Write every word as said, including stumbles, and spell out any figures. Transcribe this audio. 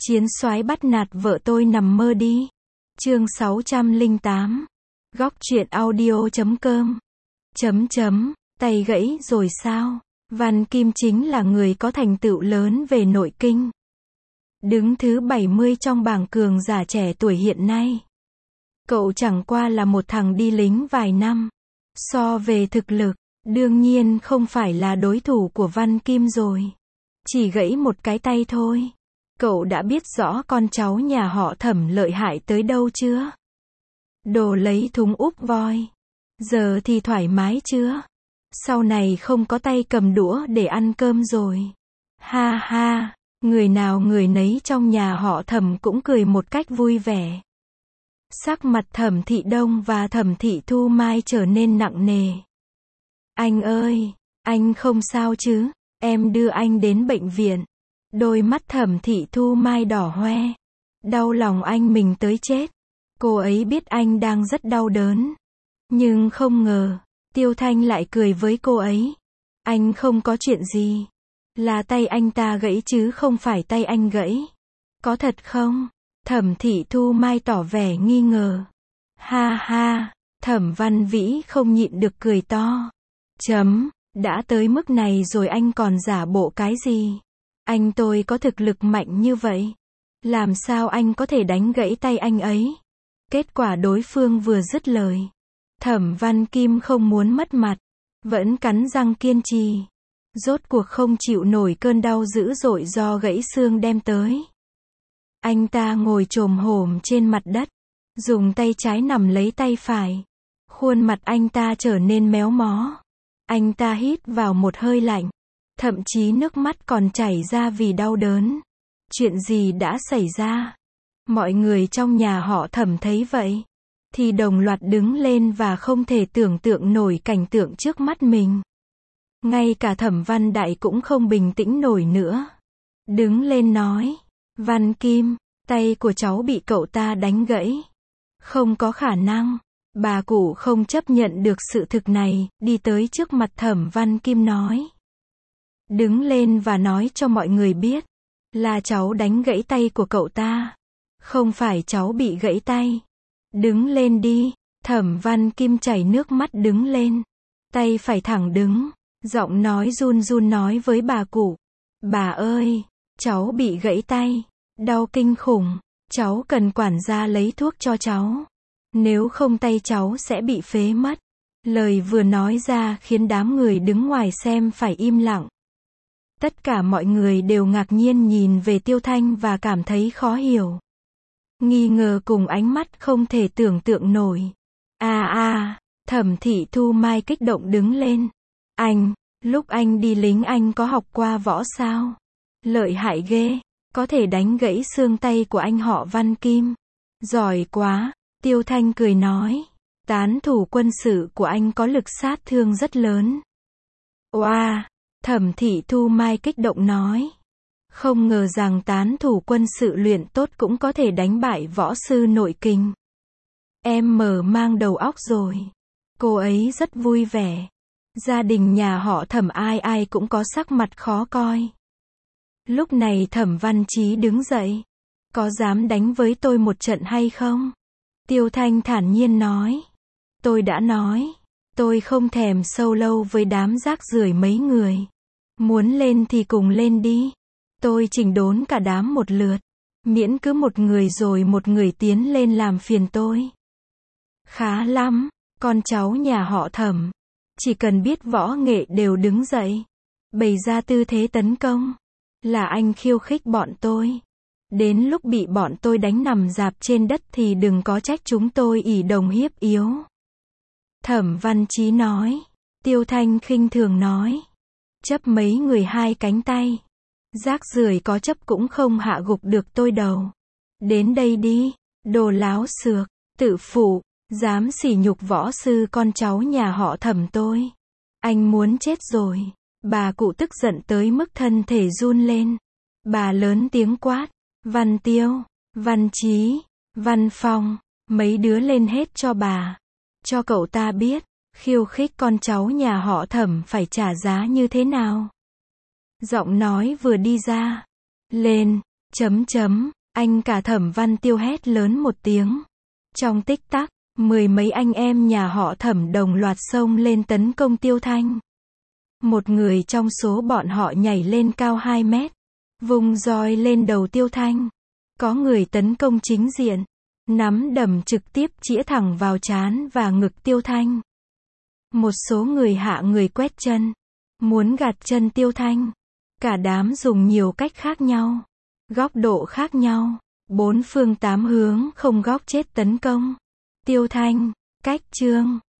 Chiến soái bắt nạt vợ tôi nằm mơ đi. Chương sáu trăm lẻ tám. Góc truyện audio chấm com. Chấm chấm, tay gãy rồi sao? Văn Kim chính là người có thành tựu lớn về nội kinh. Đứng thứ bảy mươi trong bảng cường giả trẻ tuổi hiện nay. Cậu chẳng qua là một thằng đi lính vài năm. So về thực lực, đương nhiên không phải là đối thủ của Văn Kim rồi. Chỉ gãy một cái tay thôi. Cậu đã biết rõ con cháu nhà họ Thẩm lợi hại tới đâu chưa? Đồ lấy thúng úp voi. Giờ thì thoải mái chưa? Sau này không có tay cầm đũa để ăn cơm rồi. Ha ha, người nào người nấy trong nhà họ Thẩm cũng cười một cách vui vẻ. Sắc mặt Thẩm Thị Đông và Thẩm Thị Thu Mai trở nên nặng nề. Anh ơi, anh không sao chứ? Em đưa anh đến bệnh viện. Đôi mắt Thẩm Thị Thu Mai đỏ hoe. Đau lòng anh mình tới chết. Cô ấy biết anh đang rất đau đớn. Nhưng không ngờ, Tiêu Thanh lại cười với cô ấy. Anh không có chuyện gì. Là tay anh ta gãy chứ không phải tay anh gãy. Có thật không? Thẩm Thị Thu Mai tỏ vẻ nghi ngờ. Ha ha, Thẩm Văn Vĩ không nhịn được cười to. Chấm, đã tới mức này rồi anh còn giả bộ cái gì? Anh tôi có thực lực mạnh như vậy. Làm sao anh có thể đánh gãy tay anh ấy? Kết quả đối phương vừa dứt lời. Thẩm Văn Kim không muốn mất mặt. Vẫn cắn răng kiên trì. Rốt cuộc không chịu nổi cơn đau dữ dội do gãy xương đem tới. Anh ta ngồi chồm hổm trên mặt đất. Dùng tay trái nắm lấy tay phải. Khuôn mặt anh ta trở nên méo mó. Anh ta hít vào một hơi lạnh. Thậm chí nước mắt còn chảy ra vì đau đớn. Chuyện gì đã xảy ra? Mọi người trong nhà họ Thẩm thấy vậy. Thì đồng loạt đứng lên và không thể tưởng tượng nổi cảnh tượng trước mắt mình. Ngay cả Thẩm Văn Đại cũng không bình tĩnh nổi nữa. Đứng lên nói. Văn Kim, tay của cháu bị cậu ta đánh gãy. Không có khả năng. Bà cụ không chấp nhận được sự thực này, đi tới trước mặt Thẩm Văn Kim nói. Đứng lên và nói cho mọi người biết. Là cháu đánh gãy tay của cậu ta. Không phải cháu bị gãy tay. Đứng lên đi. Thẩm Văn Kim chảy nước mắt đứng lên. Tay phải thẳng đứng. Giọng nói run run nói với bà cụ. Bà ơi, cháu bị gãy tay. Đau kinh khủng. Cháu cần quản gia lấy thuốc cho cháu. Nếu không tay cháu sẽ bị phế mất. Lời vừa nói ra khiến đám người đứng ngoài xem phải im lặng. Tất cả mọi người đều ngạc nhiên nhìn về Tiêu Thanh và cảm thấy khó hiểu. Nghi ngờ cùng ánh mắt không thể tưởng tượng nổi. À à, Thẩm Thị Thu Mai kích động đứng lên. Anh, lúc anh đi lính anh có học qua võ sao? Lợi hại ghê, có thể đánh gãy xương tay của anh họ Văn Kim. Giỏi quá, Tiêu Thanh cười nói. Tán thủ quân sự của anh có lực sát thương rất lớn. Oa! Thẩm Thị Thu Mai kích động nói. Không ngờ rằng tán thủ quân sự luyện tốt cũng có thể đánh bại võ sư nội kình. Em mở mang đầu óc rồi. Cô ấy rất vui vẻ. Gia đình nhà họ Thẩm ai ai cũng có sắc mặt khó coi. Lúc này Thẩm Văn Chí đứng dậy. Có dám đánh với tôi một trận hay không? Tiêu Thanh thản nhiên nói. Tôi đã nói. Tôi không thèm sâu lâu với đám rác rưởi mấy người. Muốn lên thì cùng lên đi. Tôi chỉnh đốn cả đám một lượt. Miễn cứ một người rồi một người tiến lên làm phiền tôi. Khá lắm, con cháu nhà họ Thẩm. Chỉ cần biết võ nghệ đều đứng dậy. Bày ra tư thế tấn công. Là anh khiêu khích bọn tôi. Đến lúc bị bọn tôi đánh nằm rạp trên đất thì đừng có trách chúng tôi ỷ đồng hiếp yếu. Thẩm Văn Chí nói. Tiêu Thanh khinh thường nói. Chấp mấy người hai cánh tay. Rác rưởi có chấp cũng không hạ gục được tôi đầu. Đến đây đi, đồ láo xược, tự phụ, dám sỉ nhục võ sư con cháu nhà họ Thẩm tôi. Anh muốn chết rồi. Bà cụ tức giận tới mức thân thể run lên. Bà lớn tiếng quát. Văn Tiêu, Văn Chí, Văn Phong, mấy đứa lên hết cho bà. Cho cậu ta biết, khiêu khích con cháu nhà họ Thẩm phải trả giá như thế nào. Giọng nói vừa đi ra. Lên, Chấm chấm, anh cả Thẩm Văn Tiêu hét lớn một tiếng. Trong tích tắc, mười mấy anh em nhà họ Thẩm đồng loạt xông lên tấn công Tiêu Thanh. Một người trong số bọn họ nhảy lên cao hai mét, vung roi lên đầu Tiêu Thanh. Có người tấn công chính diện, nắm đấm trực tiếp chĩa thẳng vào trán và ngực Tiêu Thanh. Một số người hạ người quét chân, muốn gạt chân Tiêu Thanh. Cả đám dùng nhiều cách khác nhau, góc độ khác nhau, bốn phương tám hướng không góc chết tấn công Tiêu Thanh. Cách chương